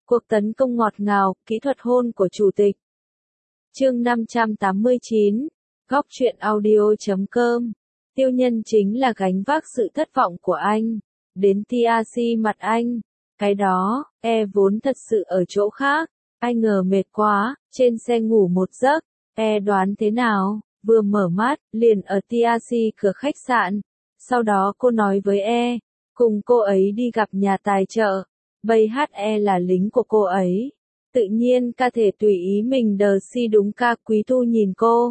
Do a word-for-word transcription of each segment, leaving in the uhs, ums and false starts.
Cuộc tấn công ngọt ngào, kỹ thuật hôn của chủ tịch. Chương năm trăm tám mươi chín, góc truyện audio chấm com. Tiêu Nhân chính là gánh vác sự thất vọng của anh. Đến tê rờ xê mặt anh. Cái đó, e vốn thật sự ở chỗ khác. Anh ngờ mệt quá, trên xe ngủ một giấc. E đoán thế nào, vừa mở mắt, liền ở tê rờ xê cửa khách sạn. Sau đó cô nói với E, cùng cô ấy đi gặp nhà tài trợ. Bây hát e là lính của cô ấy. Tự nhiên ca thể tùy ý mình đờ si đúng ca. Quý Thu nhìn cô.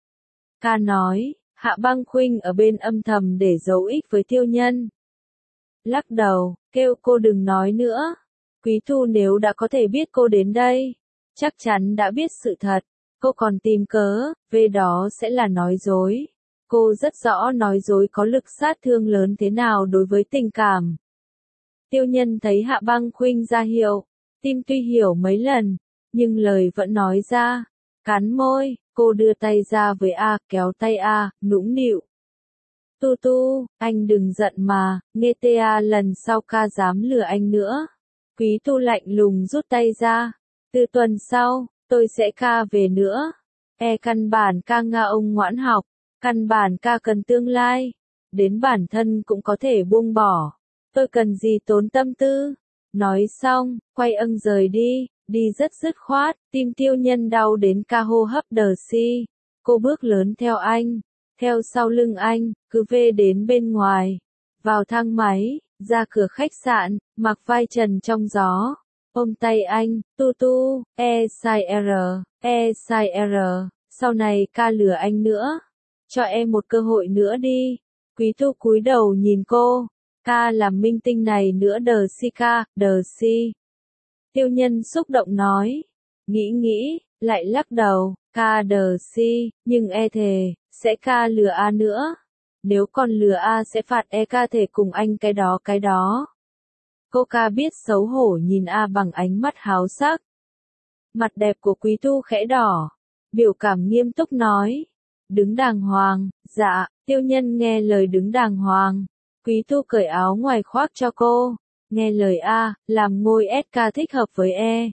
Ca nói, Hạ Băng Khuynh ở bên âm thầm để giấu ích với Tiêu Nhân. Lắc đầu, kêu cô đừng nói nữa. Quý Thu nếu đã có thể biết cô đến đây, chắc chắn đã biết sự thật. Cô còn tìm cớ, về đó sẽ là nói dối. Cô rất rõ nói dối có lực sát thương lớn thế nào đối với tình cảm. Tiêu Nhân thấy Hạ Băng Khuynh ra hiệu, tim tuy hiểu mấy lần, nhưng lời vẫn nói ra. Cắn môi, cô đưa tay ra với A, kéo tay A, nũng nịu. Tu Tu, anh đừng giận mà, nghe tê a lần sau ca dám lừa anh nữa. Quý Tu lạnh lùng rút tay ra. Từ tuần sau, tôi sẽ ca về nữa. E căn bản ca nga ông ngoãn học, căn bản ca cần tương lai. Đến bản thân cũng có thể buông bỏ. Tôi cần gì tốn tâm tư. Nói xong, quay âng rời đi, đi rất dứt khoát, tim Tiêu Nhân đau đến ca hô hấp đờ si. Cô bước lớn theo anh, theo sau lưng anh, cứ về đến bên ngoài. Vào thang máy, ra cửa khách sạn, mặc vai trần trong gió. Ôm tay anh, Tu Tu, e sai R, e sai R, sau này ca lừa anh nữa. Cho em một cơ hội nữa đi. Quý Tu cúi đầu nhìn cô. Ca làm minh tinh này nữa đờ si ca, đờ si. Tiêu Nhân xúc động nói. Nghĩ nghĩ, lại lắc đầu, ca đờ si, nhưng e thề, sẽ ca lừa A nữa. Nếu còn lừa A sẽ phạt e ca thể cùng anh cái đó cái đó. Cô ca biết xấu hổ nhìn A bằng ánh mắt háo sắc. Mặt đẹp của Quý Tu khẽ đỏ. Biểu cảm nghiêm túc nói. Đứng đàng hoàng, dạ, Tiêu Nhân nghe lời đứng đàng hoàng. Quý Tu cởi áo ngoài khoác cho cô. Nghe lời A, làm ngôi ét ca thích hợp với E.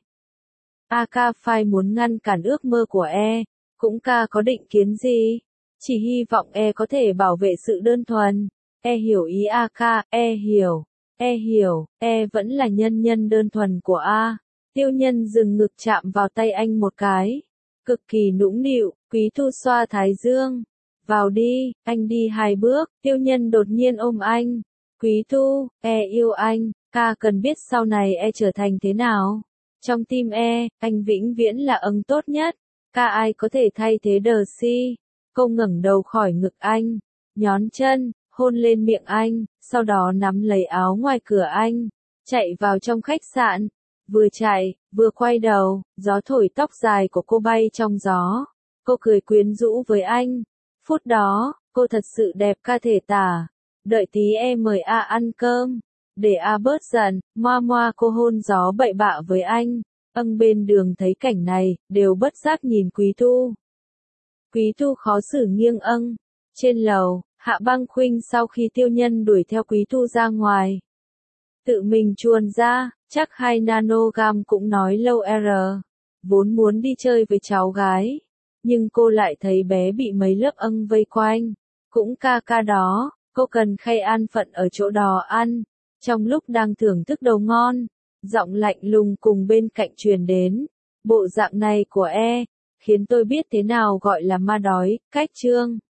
A ca phai muốn ngăn cản ước mơ của E. Cũng ca có định kiến gì? Chỉ hy vọng E có thể bảo vệ sự đơn thuần. E hiểu ý A ca, E hiểu. E hiểu, E vẫn là nhân nhân đơn thuần của A. Tiêu Nhân dừng ngực chạm vào tay anh một cái. Cực kỳ nũng nịu, Quý Thu xoa thái dương. Vào đi, anh đi hai bước, Tiêu Nhân đột nhiên ôm anh. Quý Thu, E yêu anh, ca cần biết sau này E trở thành thế nào. Trong tim E, anh vĩnh viễn là âng tốt nhất. Ca ai có thể thay thế đờ si. Cô ngẩng đầu khỏi ngực anh, nhón chân, hôn lên miệng anh, sau đó nắm lấy áo ngoài cửa anh, chạy vào trong khách sạn. Vừa chạy, vừa quay đầu, gió thổi tóc dài của cô bay trong gió. Cô cười quyến rũ với anh. Phút đó, cô thật sự đẹp ca thể tả. Đợi tí e mời A ăn cơm. Để A bớt giận, moa moa cô hôn gió bậy bạ với anh. Âng bên đường thấy cảnh này, đều bất giác nhìn Quý Thu. Quý Thu khó xử nghiêng âng. Trên lầu, Hạ Băng Khuynh sau khi Tiêu Nhân đuổi theo Quý Thu ra ngoài. Tự mình chuồn ra, chắc hai nanogam cũng nói lâu R. Vốn muốn đi chơi với cháu gái. Nhưng cô lại thấy bé bị mấy lớp âng vây quanh. Cũng ca ca đó, cô cần khay an phận ở chỗ đó ăn. Trong lúc đang thưởng thức đồ ngon, giọng lạnh lùng cùng bên cạnh truyền đến. Bộ dạng này của E, khiến tôi biết thế nào gọi là ma đói, cách chương.